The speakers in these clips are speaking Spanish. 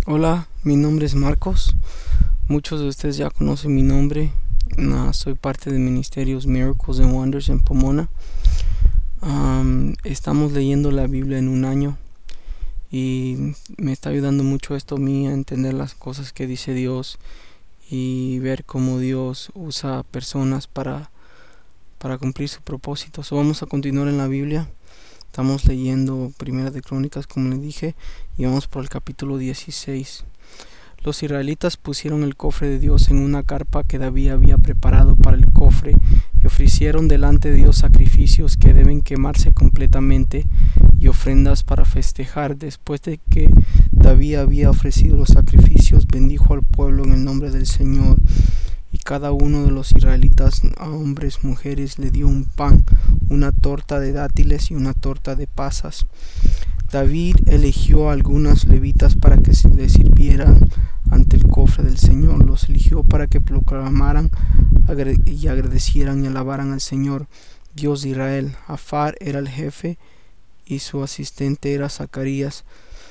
Hola, mi nombre es Marcos. Muchos de ustedes ya conocen mi nombre. Soy parte de Ministerios Miracles and Wonders en Pomona. Estamos leyendo la Biblia en un año y me está ayudando mucho esto a mí a entender las cosas que dice Dios y ver cómo Dios usa personas para cumplir su propósito. Vamos a continuar en la Biblia. Estamos leyendo Primera de Crónicas, como le dije, y vamos por el capítulo 16. Los israelitas pusieron el cofre de Dios en una carpa que David había preparado para el cofre y ofrecieron delante de Dios sacrificios que deben quemarse completamente y ofrendas para festejar. Después de que David había ofrecido los sacrificios, bendijo al pueblo en el nombre del Señor, y cada uno de los israelitas, a hombres, mujeres, le dio un pan, una torta de dátiles y una torta de pasas. David eligió a algunos levitas para que le sirvieran ante el cofre del Señor. Los eligió para que proclamaran y agradecieran y alabaran al Señor, Dios de Israel. Afar era el jefe y su asistente era Zacarías.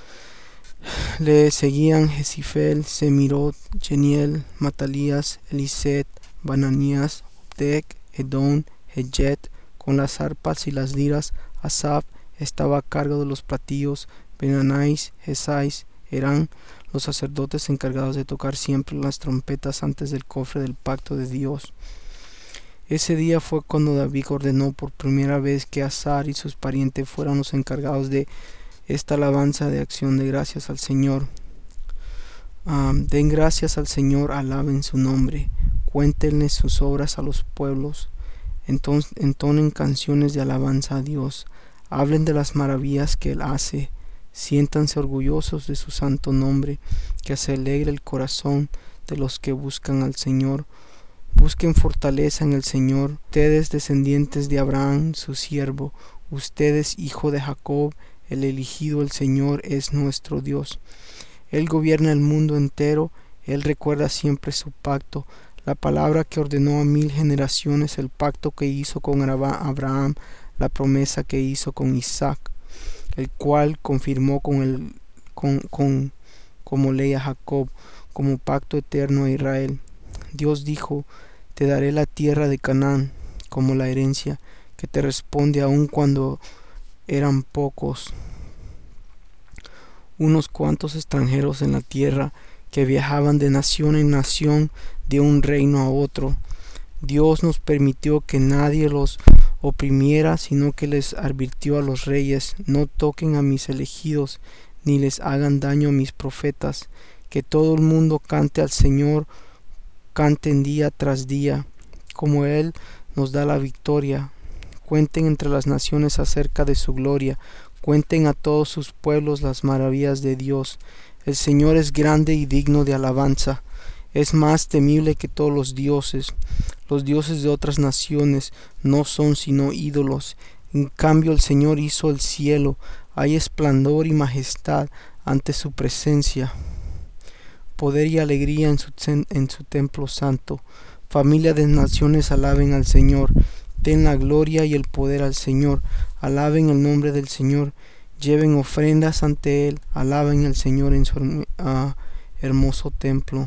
Le seguían Jezifel, Semirot, Jeniel, Matalías, Eliset, Bananías, Obdec, Edón, Hejet, con las arpas y las liras. Asaf estaba a cargo de los platillos. Benanais, Jesais, eran los sacerdotes encargados de tocar siempre las trompetas antes del cofre del pacto de Dios. Ese día fue cuando David ordenó por primera vez que Asar y sus parientes fueran los encargados de esta alabanza de acción de gracias al Señor. Den gracias al Señor, alaben su nombre, cuéntenle sus obras a los pueblos, entonen canciones de alabanza a Dios, hablen de las maravillas que Él hace, siéntanse orgullosos de su santo nombre, que se alegre el corazón de los que buscan al Señor. Busquen fortaleza en el Señor, ustedes descendientes de Abraham, su siervo, ustedes hijo de Jacob, el elegido. El Señor es nuestro Dios. Él gobierna el mundo entero, Él recuerda siempre su pacto, la palabra que ordenó a 1000 generaciones, el pacto que hizo con Abraham, la promesa que hizo con Isaac, el cual confirmó como ley a Jacob, como pacto eterno a Israel. Dios dijo: te daré la tierra de Canaán como la herencia, que te responde aun cuando eran pocos, unos cuantos extranjeros en la tierra, que viajaban de nación en nación, de un reino a otro. Dios nos permitió que nadie los oprimiera, sino que les advirtió a los reyes: no toquen a mis elegidos, ni les hagan daño a mis profetas. Que todo el mundo cante al Señor, canten día tras día, como Él nos da la victoria. Cuenten entre las naciones acerca de su gloria, cuenten a todos sus pueblos las maravillas de Dios. El Señor es grande y digno de alabanza, es más temible que todos los dioses. Los dioses de otras naciones no son sino ídolos. En cambio el Señor hizo el cielo, hay esplendor y majestad ante su presencia, poder y alegría en su templo santo. Familia de naciones, alaben al Señor, den la gloria y el poder al Señor, alaben el nombre del Señor, lleven ofrendas ante Él, alaben al Señor en su hermoso templo.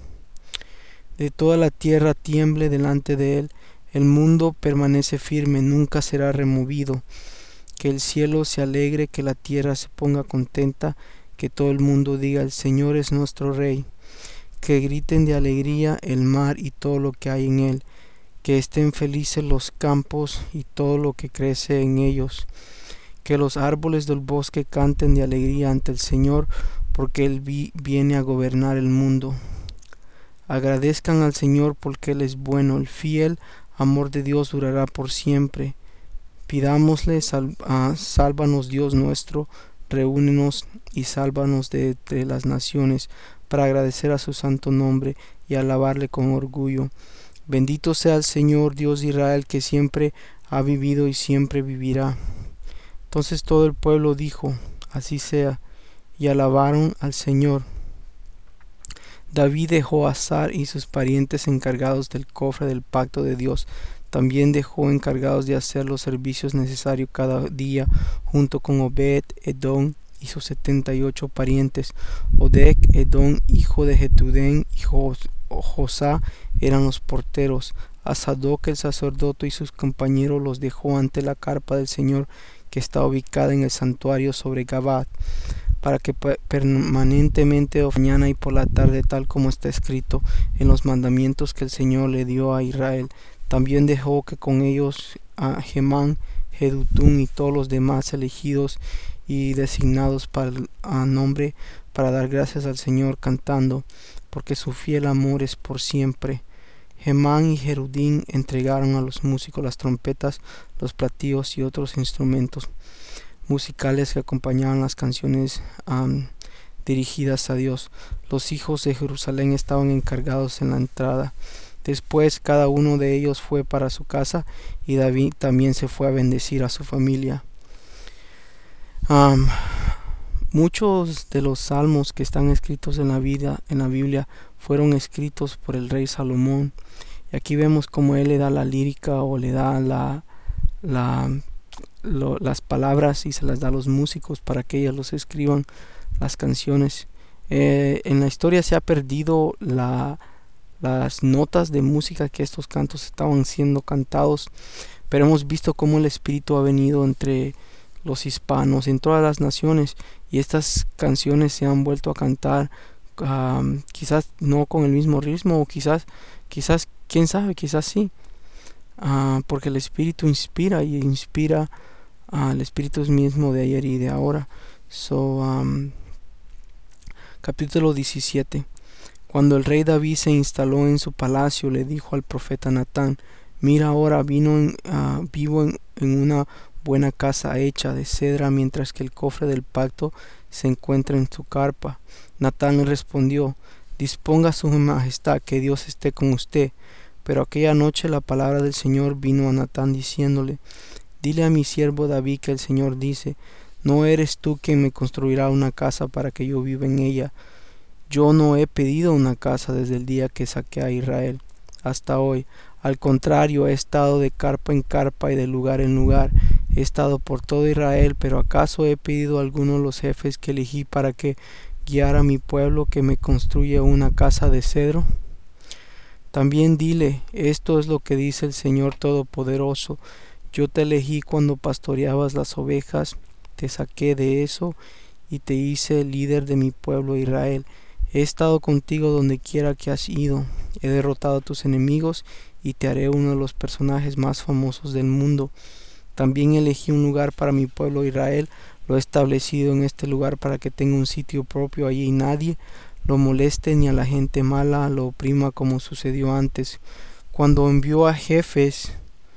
De toda la tierra tiemble delante de Él, el mundo permanece firme, nunca será removido. Que el cielo se alegre, que la tierra se ponga contenta, que todo el mundo diga: el Señor es nuestro Rey. Que griten de alegría el mar y todo lo que hay en él, que estén felices los campos y todo lo que crece en ellos. Que los árboles del bosque canten de alegría ante el Señor, porque Él viene a gobernar el mundo. Agradezcan al Señor porque Él es bueno, el fiel amor de Dios durará por siempre. Pidámosle: sálvanos Dios nuestro, reúnenos y sálvanos de las naciones, para agradecer a su santo nombre y alabarle con orgullo. Bendito sea el Señor Dios de Israel, que siempre ha vivido y siempre vivirá. Entonces todo el pueblo dijo: así sea, y alabaron al Señor. David dejó a Asar y sus parientes encargados del cofre del pacto de Dios. También dejó encargados de hacer los servicios necesarios cada día, junto con Obed, Edom y sus 78 parientes. Oded, Edom, hijo de Jetudén, y Josá eran los porteros. A Sadoc el sacerdote y sus compañeros los dejó ante la carpa del Señor, que está ubicada en el santuario sobre Gabad, para que permanentemente mañana y por la tarde, tal como está escrito en los mandamientos que el Señor le dio a Israel. También dejó que con ellos a Gemán, Jedutún y todos los demás elegidos y designados a nombre para dar gracias al Señor cantando, porque su fiel amor es por siempre. Gemán y Jerudín entregaron a los músicos las trompetas, los platillos y otros instrumentos musicales que acompañaban las canciones dirigidas a Dios. Los hijos de Jerusalén estaban encargados en la entrada. Después cada uno de ellos fue para su casa, y David también se fue a bendecir a su familia. Muchos de los salmos que están escritos en la Biblia fueron escritos por el rey Salomón. Y aquí vemos cómo él le da la lírica, o le da las palabras, y se las da a los músicos para que ellos los escriban las canciones. En la historia se ha perdido las notas de música que estos cantos estaban siendo cantados, pero hemos visto cómo el Espíritu ha venido entre los hispanos en todas las naciones, y estas canciones se han vuelto a cantar, quizás no con el mismo ritmo, o quizás quién sabe, quizás sí, porque el Espíritu inspira, y inspira al Espíritu mismo de ayer y de ahora. Capítulo 17. Cuando el rey David se instaló en su palacio, le dijo al profeta Natán: mira, ahora vivo en una buena casa hecha de cedra, mientras que el cofre del pacto se encuentra en su carpa. Natán le respondió: disponga su majestad, que Dios esté con usted. Pero aquella noche la palabra del Señor vino a Natán diciéndole: dile a mi siervo David que el Señor dice: no eres tú quien me construirá una casa para que yo viva en ella. Yo no he pedido una casa desde el día que saqué a Israel hasta hoy. Al contrario, he estado de carpa en carpa y de lugar en lugar. He estado por todo Israel, pero ¿acaso he pedido a alguno de los jefes que elegí para que guiara a mi pueblo que me construya una casa de cedro? También dile: esto es lo que dice el Señor Todopoderoso: yo te elegí cuando pastoreabas las ovejas, te saqué de eso y te hice líder de mi pueblo Israel. He estado contigo donde quiera que has ido. He derrotado a tus enemigos y te haré uno de los personajes más famosos del mundo. También elegí un lugar para mi pueblo Israel. Lo he establecido en este lugar para que tenga un sitio propio allí y nadie lo moleste, ni a la gente mala lo oprima, como sucedió antes. Cuando envía jefes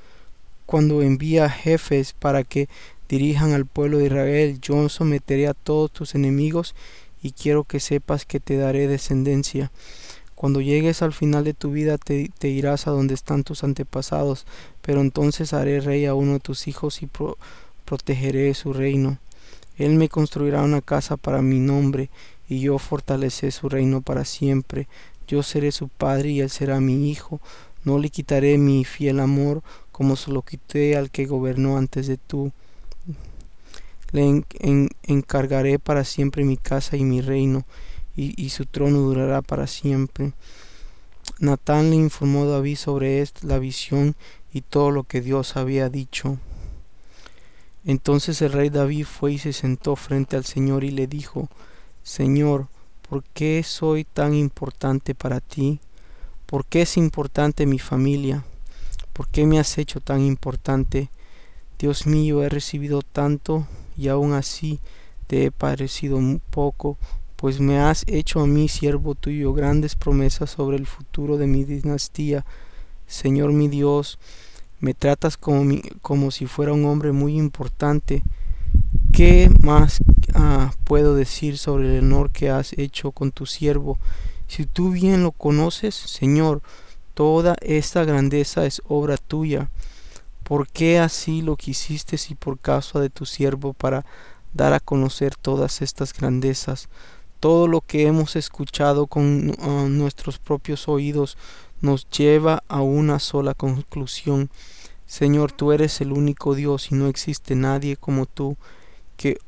para que dirijan al pueblo de Israel, yo someteré a todos tus enemigos, y quiero que sepas que te daré descendencia. Cuando llegues al final de tu vida te irás a donde están tus antepasados, pero entonces haré rey a uno de tus hijos y protegeré su reino. Él me construirá una casa para mi nombre, y yo fortaleceré su reino para siempre. Yo seré su padre y él será mi hijo. No le quitaré mi fiel amor, como se lo quité al que gobernó antes de tú. Le encargaré para siempre mi casa y mi reino, y su trono durará para siempre. Natán le informó a David sobre la visión y todo lo que Dios había dicho. Entonces el rey David fue y se sentó frente al Señor y le dijo: Señor, ¿por qué soy tan importante para ti? ¿Por qué es importante mi familia? ¿Por qué me has hecho tan importante? Dios mío, he recibido tanto, y aún así te he parecido poco, pues me has hecho a mí, siervo tuyo, grandes promesas sobre el futuro de mi dinastía. Señor mi Dios, me tratas como si fuera un hombre muy importante. ¿Qué más puedo decir sobre el honor que has hecho con tu siervo? Si tú bien lo conoces, Señor, toda esta grandeza es obra tuya. ¿Por qué así lo quisiste y por causa de tu siervo, para dar a conocer todas estas grandezas? Todo lo que hemos escuchado con nuestros propios oídos nos lleva a una sola conclusión. Señor, tú eres el único Dios y no existe nadie como tú, que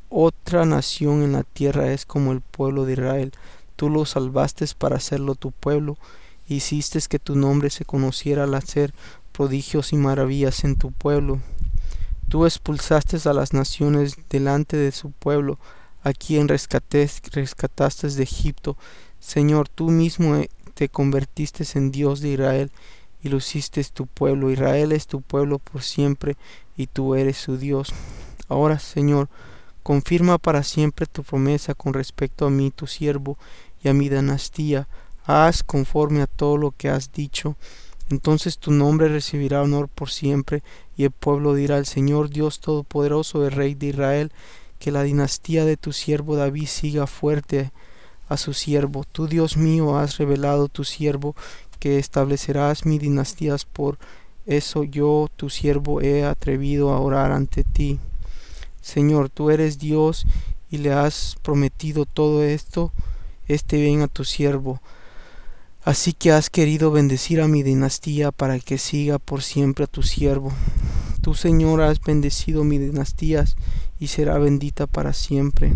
otra nación en la tierra es como el pueblo de Israel. Tú lo salvaste para hacerlo tu pueblo. Hiciste que tu nombre se conociera al hacer prodigios y maravillas en tu pueblo. Tú expulsaste a las naciones delante de su pueblo, a quien rescataste de Egipto. Señor, tú mismo te convertiste en Dios de Israel y lo hiciste tu pueblo. Israel es tu pueblo por siempre y tú eres su Dios. Ahora, Señor, confirma para siempre tu promesa con respecto a mí, tu siervo, y a mi dinastía. Haz conforme a todo lo que has dicho. Entonces tu nombre recibirá honor por siempre, y el pueblo dirá: el Señor Dios Todopoderoso, el Rey de Israel. Que la dinastía de tu siervo David siga fuerte a su siervo. Tú, Dios mío, has revelado tu siervo, que establecerás mi dinastías. Por eso yo, tu siervo, he atrevido a orar ante ti. Señor, tú eres Dios y le has prometido todo este bien a tu siervo. Así que has querido bendecir a mi dinastía para que siga por siempre a tu siervo. Tú, Señor, has bendecido mi dinastía y será bendita para siempre.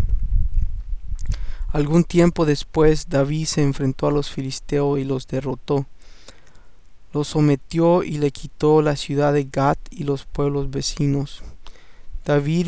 Algún tiempo después, David se enfrentó a los filisteos y los derrotó. Los sometió y le quitó la ciudad de Gat y los pueblos vecinos. David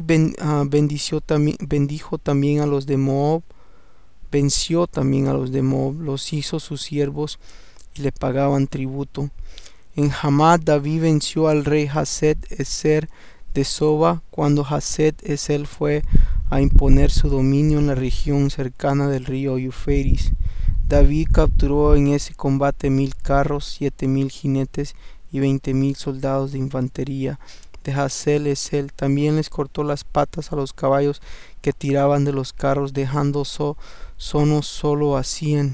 bendijo también a los de Moab, venció también a los de Moab, los hizo sus siervos y le pagaban tributo. En Hamad, David venció al rey Hased-Ezer de Soba cuando Hased-Ezer fue a imponer su dominio en la región cercana del río Éufrates. David capturó en ese combate 1000 carros, 7000 jinetes y 20,000 soldados de infantería de Hased-Ezer. También les cortó las patas a los caballos que tiraban de los carros, dejando solo a 100.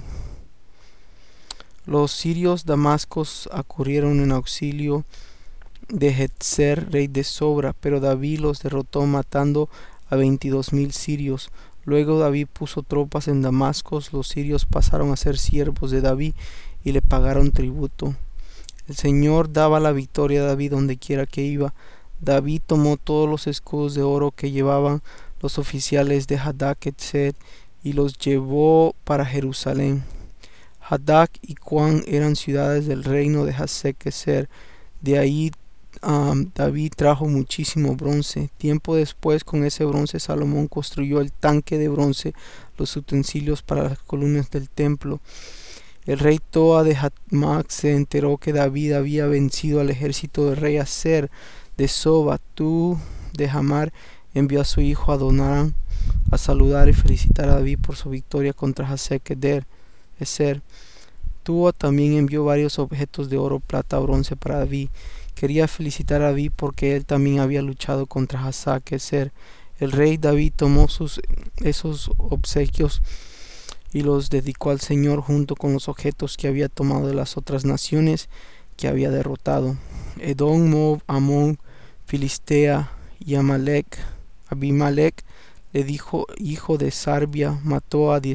Los sirios damascos acudieron en auxilio de Hadad-Ezer, rey de Sobra, pero David los derrotó matando a 22,000 sirios. Luego David puso tropas en Damasco. Los sirios pasaron a ser siervos de David y le pagaron tributo. El Señor daba la victoria a David donde quiera que iba. David tomó todos los escudos de oro que llevaban los oficiales de Hadad-Ezer y los llevó para Jerusalén. Hadad y Cuán eran ciudades del reino de Hased-Ezer. De ahí David trajo muchísimo bronce. Tiempo después, con ese bronce, Salomón construyó el tanque de bronce, los utensilios para las columnas del templo. El rey Toa de Hatmac se enteró que David había vencido al ejército del rey Aser de Soba. Tú de Hamar envió a su hijo Adonán a saludar y felicitar a David por su victoria contra Hased-Ezer. Tua también envió varios objetos de oro, plata, bronce para David. Quería felicitar a David porque él también había luchado contra Hasad-Ezer. El rey David tomó esos obsequios y los dedicó al Señor junto con los objetos que había tomado de las otras naciones que había derrotado: Edom, Moab, Amón, Filistea y Amalek. Abimelech, le dijo, hijo de Sarbia, mató a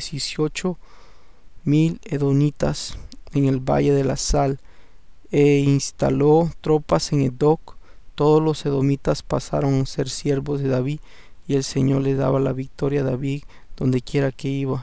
18,000 edonitas en el valle de la Sal e instaló tropas en Edoc. Todos los edomitas pasaron a ser siervos de David y el Señor le daba la victoria a David donde quiera que iba.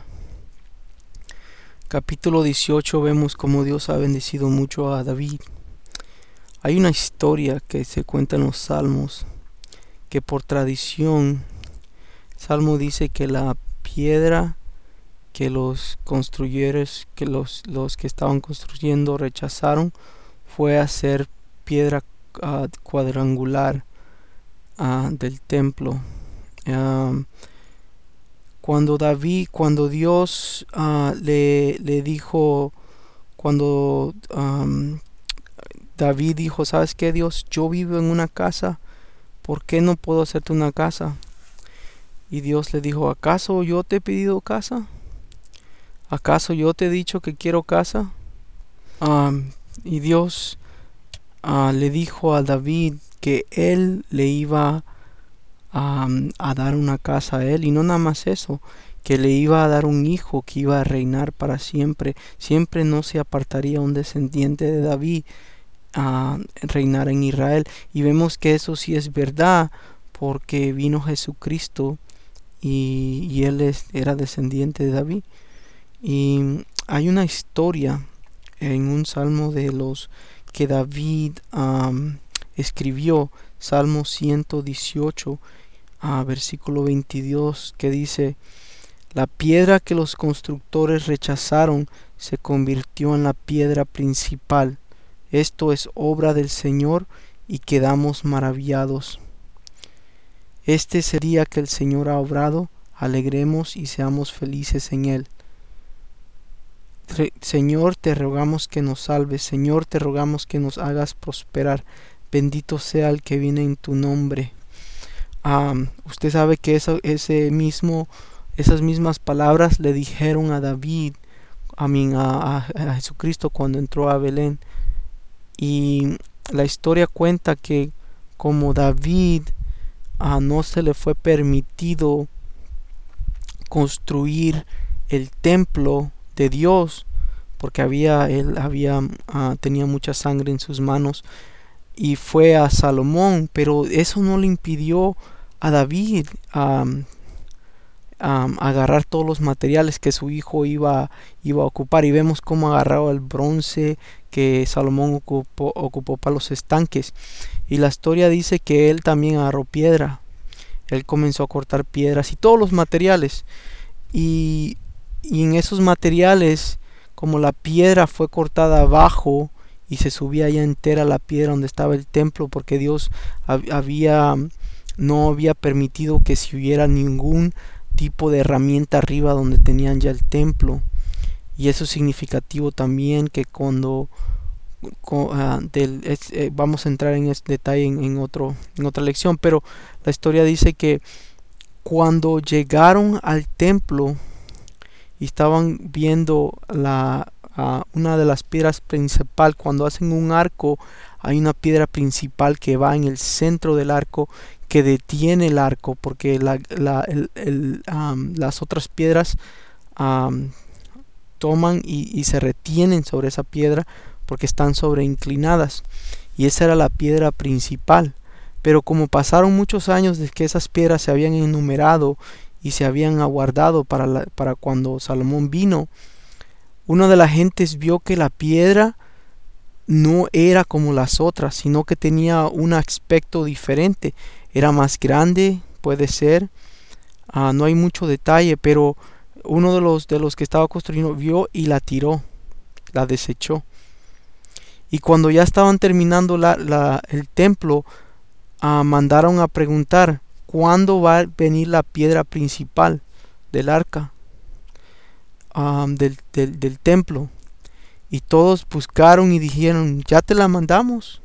Capítulo 18. Vemos cómo Dios ha bendecido mucho a David. Hay una historia que se cuenta en los Salmos, que por tradición, el Salmo dice que la piedra que los construyentes, que los que estaban construyendo rechazaron, fue a ser piedra cuadrangular del templo. Cuando Dios le dijo, David dijo: ¿sabes qué, Dios? Yo vivo en una casa, ¿por qué no puedo hacerte una casa? Y Dios le dijo: ¿acaso yo te he pedido casa? ¿Acaso yo te he dicho que quiero casa? Y Dios le dijo a David que él le iba a dar una casa a él, y no nada más eso, que le iba a dar un hijo que iba a reinar para siempre. Siempre no se apartaría un descendiente de David a reinar en Israel. Y vemos que eso sí es verdad, porque vino Jesucristo y él era descendiente de David. Y hay una historia en un salmo de los que David escribió, Salmo 118, versículo 22, que dice: la piedra que los constructores rechazaron se convirtió en la piedra principal. Esto es obra del Señor y quedamos maravillados. Este es el día que el Señor ha obrado, alegremos y seamos felices en él. Señor, te rogamos que nos salves. Señor, te rogamos que nos hagas prosperar. Bendito sea el que viene en tu nombre. Usted sabe que esas mismas palabras le dijeron a David, a Jesucristo cuando entró a Belén. Y la historia cuenta que como David no se le fue permitido construir el templo de Dios, porque tenía mucha sangre en sus manos, y fue a Salomón, pero eso no le impidió a David agarrar todos los materiales que su hijo iba a ocupar, y vemos cómo agarraba el bronce que Salomón ocupó para los estanques. Y la historia dice que él también agarró piedra. Él comenzó a cortar piedras y todos los materiales, y en esos materiales, como la piedra fue cortada abajo y se subía ya entera la piedra donde estaba el templo, porque Dios no había permitido que se hubiera ningún tipo de herramienta arriba donde tenían ya el templo. Y eso es significativo también, que cuando vamos a entrar en este detalle en otra lección, pero la historia dice que cuando llegaron al templo y estaban viendo una de las piedras principal, cuando hacen un arco, hay una piedra principal que va en el centro del arco, que detiene el arco, porque las otras piedras toman y se retienen sobre esa piedra porque están sobreinclinadas, y esa era la piedra principal. Pero como pasaron muchos años desde que esas piedras se habían enumerado y se habían aguardado para cuando Salomón vino, una de las gentes vio que la piedra no era como las otras, sino que tenía un aspecto diferente. Era más grande, puede ser, no hay mucho detalle, pero uno de los que estaba construyendo vio y la tiró, la desechó. Y cuando ya estaban terminando el templo, mandaron a preguntar cuándo va a venir la piedra principal del arca, del templo. Y todos buscaron y dijeron: ya te la mandamos.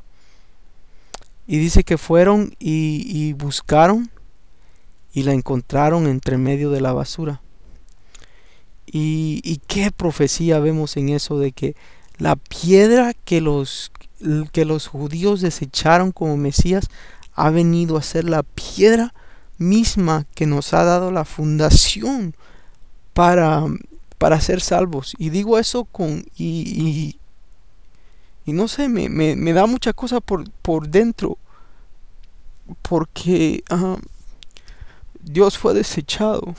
Y dice que fueron y buscaron y la encontraron entre medio de la basura. Y qué profecía vemos en eso, de que la piedra que los judíos desecharon como Mesías ha venido a ser la piedra misma que nos ha dado la fundación para ser salvos. Y digo eso y no sé, me da mucha cosa por dentro, porque Dios fue desechado.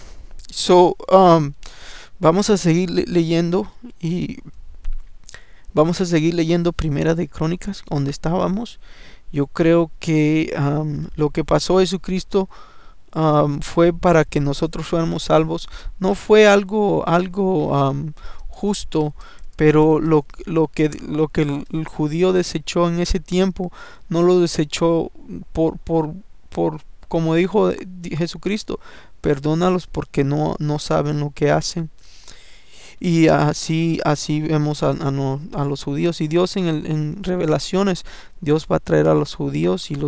Vamos a seguir leyendo, y vamos a seguir leyendo Primera de Crónicas, donde estábamos. Yo creo que lo que pasó a Jesucristo fue para que nosotros fuéramos salvos. No fue algo justo, pero lo que el judío desechó en ese tiempo, no lo desechó por como dijo Jesucristo: perdónalos porque no saben lo que hacen. Y así vemos a los judíos. Y Dios en Revelaciones, Dios va a traer a los judíos y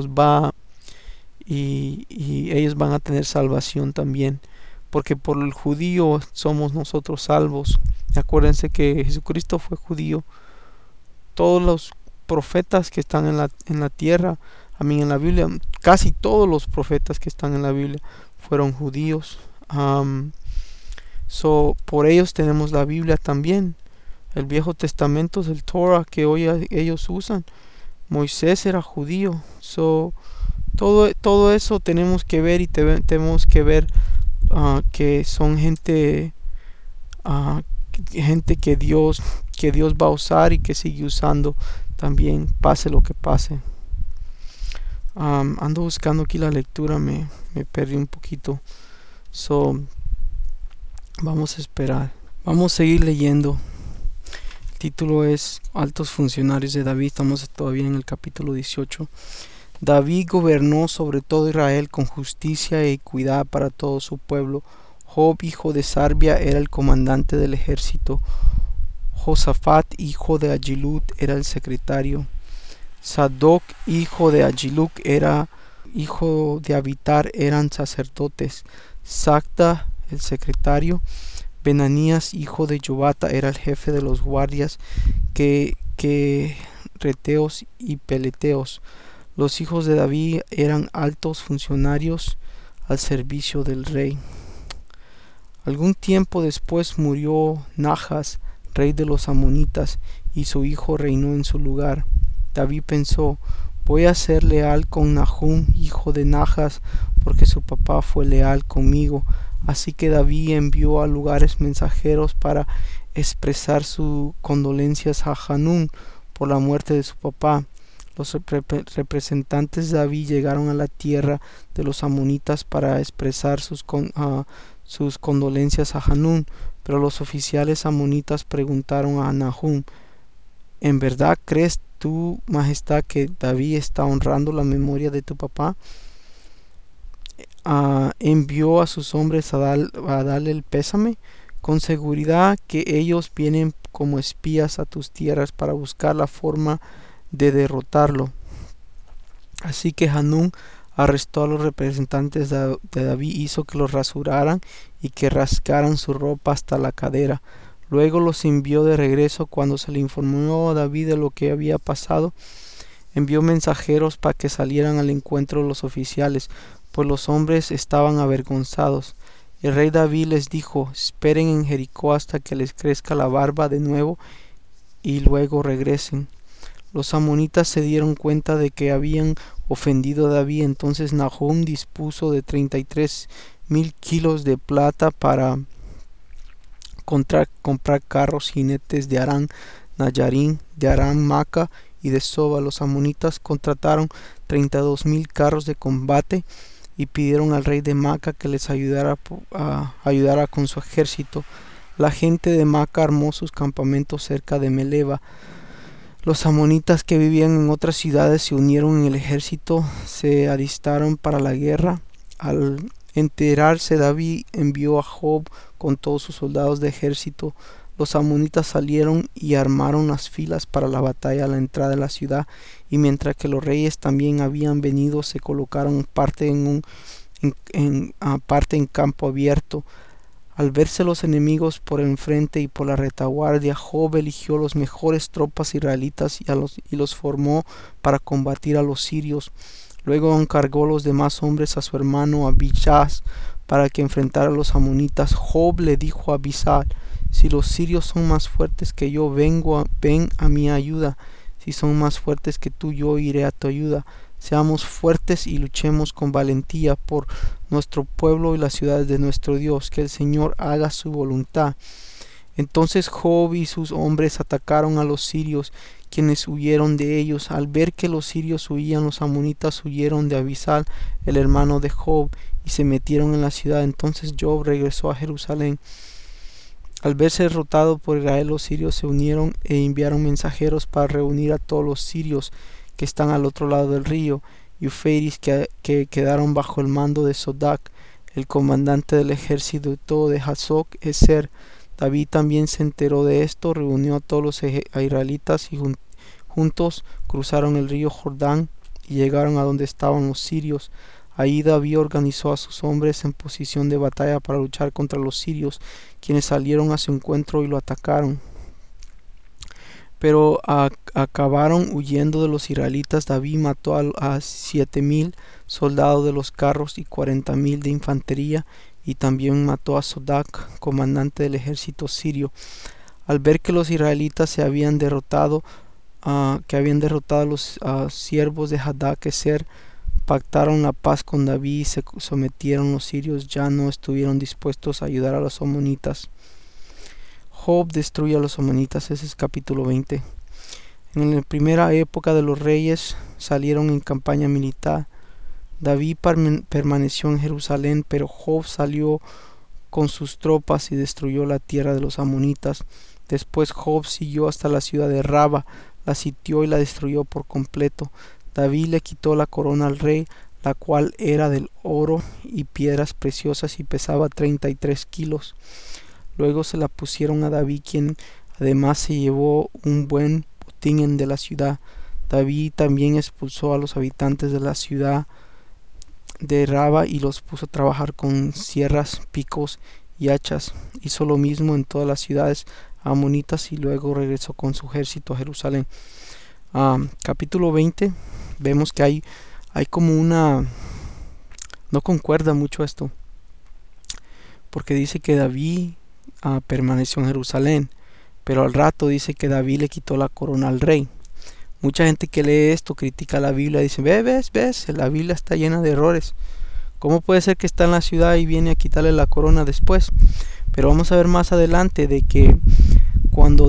y ellos van a tener salvación también, porque por el judío somos nosotros salvos. Acuérdense que Jesucristo fue judío. Todos los profetas que están en la tierra, en la Biblia, casi todos los profetas que están en la Biblia fueron judíos. Por ellos tenemos la Biblia también. El Viejo Testamento es el Torah que hoy ellos usan. Moisés era judío. Todo eso tenemos que ver, y tenemos que ver que son gente que Dios va a usar y que sigue usando también, pase lo que pase. Ando buscando aquí la lectura, me perdí un poquito. So, vamos a esperar. Vamos a seguir leyendo. El título es Altos funcionarios de David. Estamos todavía en el capítulo 18. David gobernó sobre todo Israel con justicia e equidad para todo su pueblo. Job, hijo de Sarbia, era el comandante del ejército. Josafat, hijo de Agilud, era el secretario. Sadoc, hijo de Agilud, era hijo de Abitar, eran sacerdotes. Sacta, el secretario. Benanías, hijo de Jobata, era el jefe de los guardias, que reteos y peleteos. Los hijos de David eran altos funcionarios al servicio del rey. Algún tiempo después murió Najas, rey de los amonitas, y su hijo reinó en su lugar. David pensó: voy a ser leal con Nahum, hijo de Najas, porque su papá fue leal conmigo. Así que David envió a lugares mensajeros para expresar sus condolencias a Hanún por la muerte de su papá. Los representantes de David llegaron a la tierra de los amonitas para expresar sus condolencias a Hanún, pero los oficiales amonitas preguntaron a Nahum: ¿en verdad crees tu majestad que David está honrando la memoria de tu papá? Envió a sus hombres a darle el pésame. Con seguridad que ellos vienen como espías a tus tierras para buscar la forma de derrotarlo. Así que Hanún arrestó a los representantes de David, hizo que los rasuraran y que rascaran su ropa hasta la cadera. Luego los envió de regreso. Cuando se le informó a David de lo que había pasado, envió mensajeros para que salieran al encuentro de los oficiales, pues los hombres estaban avergonzados. El rey David les dijo: esperen en Jericó hasta que les crezca la barba de nuevo y luego regresen. Los amonitas se dieron cuenta de que habían ofendido a David. Entonces Nahum dispuso de 33,000 kilos de plata para comprar carros, jinetes de Aram Nayarín, de Aram Maca y de Soba. Los amonitas contrataron 32,000 carros de combate y pidieron al rey de Maca que les ayudara con su ejército. La gente de Maca armó sus campamentos cerca de Meleba. Los amonitas que vivían en otras ciudades se unieron en el ejército, se alistaron para la guerra. Al enterarse, David envió a Job con todos sus soldados de ejército. Los amonitas salieron y armaron las filas para la batalla a la entrada de la ciudad, y mientras que los reyes también habían venido, se colocaron parte en campo abierto. Al verse los enemigos por el frente y por la retaguardia, Job eligió los mejores tropas israelitas y los formó para combatir a los sirios. Luego encargó los demás hombres a su hermano Abishai para que enfrentara a los amonitas. Job le dijo a Abishai: si los sirios son más fuertes que yo, ven a mi ayuda. Si son más fuertes que tú, yo iré a tu ayuda. Seamos fuertes y luchemos con valentía por nuestro pueblo y las ciudades de nuestro Dios. Que el Señor haga su voluntad. Entonces Job y sus hombres atacaron a los sirios, quienes huyeron de ellos. Al ver que los sirios huían, los amonitas huyeron de Abisal, el hermano de Job, y se metieron en la ciudad. Entonces Job regresó a Jerusalén. Al verse derrotado por Israel, los sirios se unieron e enviaron mensajeros para reunir a todos los sirios que están al otro lado del río Eufeiris, que quedaron bajo el mando de Sodac, el comandante del ejército de Hazoc Eser. David también se enteró de esto, reunió a todos los israelitas y juntos cruzaron el río Jordán y llegaron a donde estaban los sirios. Ahí David organizó a sus hombres en posición de batalla para luchar contra los sirios, quienes salieron a su encuentro y lo atacaron. Pero acabaron huyendo de los israelitas. David mató a 7,000 soldados de los carros y 40,000 de infantería, y también mató a Sodac, comandante del ejército sirio. Al ver que los israelitas se habían derrotado, a los siervos de Hadad-Ezer, pactaron la paz con David y se sometieron. Los sirios ya no estuvieron dispuestos a ayudar a los amonitas. Job destruye a los amonitas. Ese es capítulo 20. En la primera época de los reyes salieron en campaña militar. David permaneció en Jerusalén, pero Job salió con sus tropas y destruyó la tierra de los amonitas. Después Job siguió hasta la ciudad de Raba, la sitió y la destruyó por completo. David le quitó la corona al rey, la cual era del oro y piedras preciosas y pesaba 33 kilos. Luego se la pusieron a David, quien además se llevó un buen botín de la ciudad. David también expulsó a los habitantes de la ciudad de Raba y los puso a trabajar con sierras, picos y hachas. Hizo lo mismo en todas las ciudades amonitas y luego regresó con su ejército a Jerusalén. Capítulo 20, vemos que hay como una... no concuerda mucho esto, porque dice que David permaneció en Jerusalén, pero al rato dice que David le quitó la corona al rey. Mucha gente que lee esto critica la Biblia y dice, ves, la Biblia está llena de errores. ¿Cómo puede ser que está en la ciudad y viene a quitarle la corona después? Pero vamos a ver más adelante de que cuando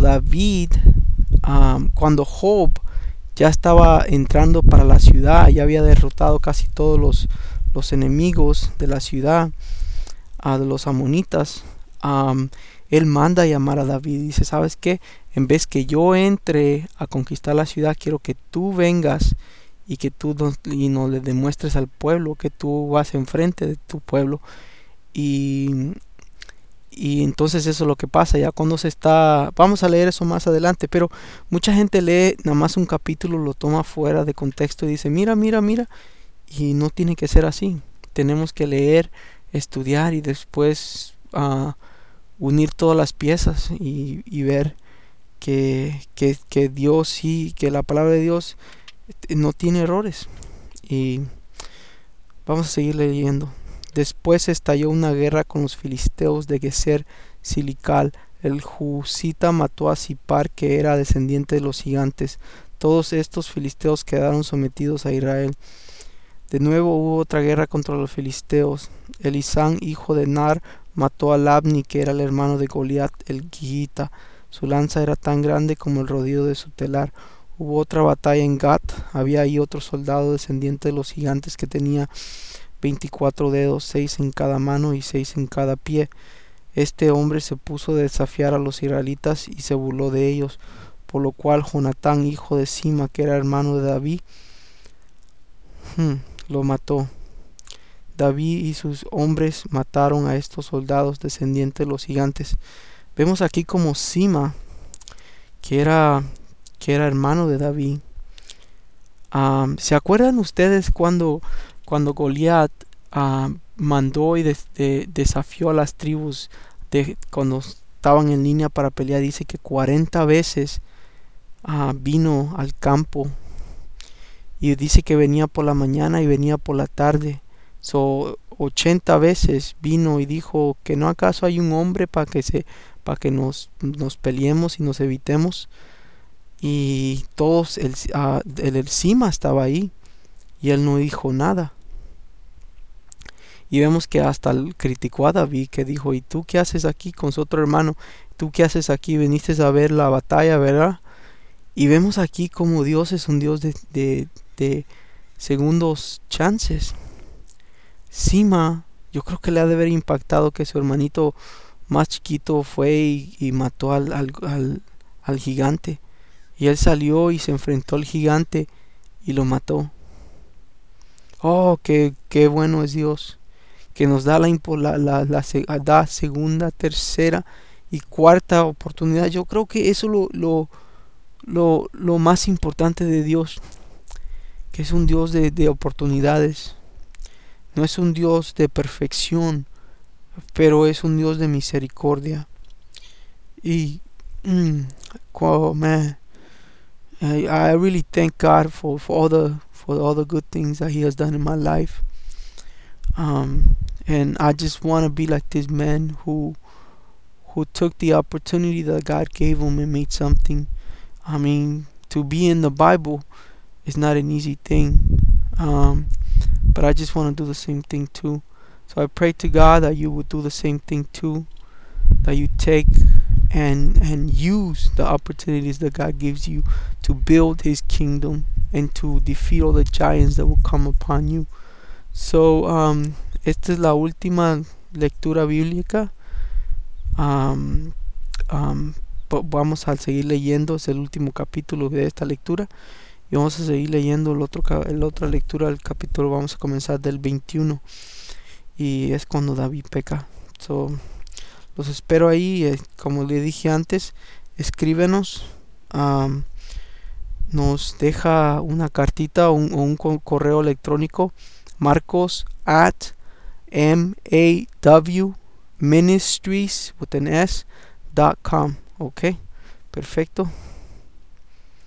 cuando Job ya estaba entrando para la ciudad, ya había derrotado casi todos los enemigos de la ciudad, de los amonitas, él manda a llamar a David y dice, ¿sabes qué? En vez que yo entre a conquistar la ciudad, quiero que tú vengas y que tú nos le demuestres al pueblo que tú vas enfrente de tu pueblo. Y entonces eso es lo que pasa ya cuando vamos a leer eso más adelante, pero mucha gente lee nada más un capítulo, lo toma fuera de contexto y dice, mira, y no tiene que ser así. Tenemos que leer, estudiar y después unir todas las piezas y ver que Dios sí, que la palabra de Dios no tiene errores. Y vamos a seguir leyendo. Después estalló una guerra con los filisteos de Geser Silical. El Jusita mató a Sipar, que era descendiente de los gigantes. Todos estos filisteos quedaron sometidos a Israel. De nuevo hubo otra guerra contra los filisteos. Elisán, hijo de Nar, mató a Labni, que era el hermano de Goliat el Gihita. Su lanza era tan grande como el rodillo de su telar. Hubo otra batalla en Gat. Había ahí otro soldado descendiente de los gigantes que tenía 24 dedos, 6 en cada mano y 6 en cada pie. Este hombre se puso a desafiar a los israelitas y se burló de ellos, por lo cual Jonatán, hijo de Sima, que era hermano de David, lo mató. David y sus hombres mataron a estos soldados descendientes de los gigantes. Vemos aquí como Sima, que era hermano de David. ¿Se acuerdan ustedes cuando Goliat mandó y desafió a las tribus cuando estaban en línea para pelear? Dice que 40 veces vino al campo, y dice que venía por la mañana y venía por la tarde. 80 veces vino y dijo que no acaso hay un hombre para que nos peleemos y nos evitemos. Y todos el Sima estaba ahí y él no dijo nada. Y vemos que hasta criticó a David, que dijo, ¿y tú qué haces aquí con su otro hermano? ¿Tú qué haces aquí? Veniste a ver la batalla, ¿verdad? Y vemos aquí como Dios es un Dios de segundos chances. Sima, yo creo que le ha de haber impactado que su hermanito más chiquito fue y mató al gigante. Y él salió y se enfrentó al gigante y lo mató. Oh, qué bueno es Dios, que nos da da segunda, tercera y cuarta oportunidad. Yo creo que eso lo más importante de Dios, que es un Dios de oportunidades. No es un Dios de perfección, pero es un Dios de misericordia. Y man, I really thank God for all the good things that He has done in my life. And I just want to be like this man who took the opportunity that God gave him and made something. I mean, to be in the Bible is not an easy thing. but I just want to do the same thing too. So I pray to God that you would do the same thing too, that you take and use the opportunities that God gives you to build his kingdom and to defeat all the giants that will come upon you. So esta es la última lectura bíblica. Um, um, Vamos a seguir leyendo, es el último capítulo de esta lectura y vamos a seguir leyendo la otra lectura del capítulo. Vamos a comenzar del 21 y es cuando David peca. So, los espero ahí, como le dije antes, escríbenos, nos deja una cartita o un correo electrónico, marcos@mawministries.com. Ok, perfecto.